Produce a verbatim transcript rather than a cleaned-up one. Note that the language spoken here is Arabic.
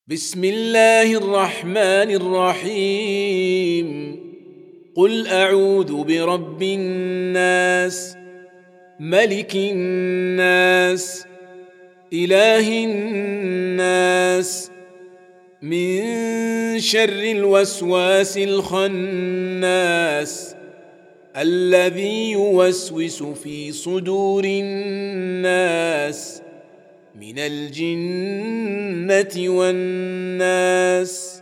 بسم الله الرحمن الرحيم قل أعوذ برب الناس ملك الناس إله الناس من شر الوسواس الخناس الذي يوسوس في صدور الناس من الجنة والناس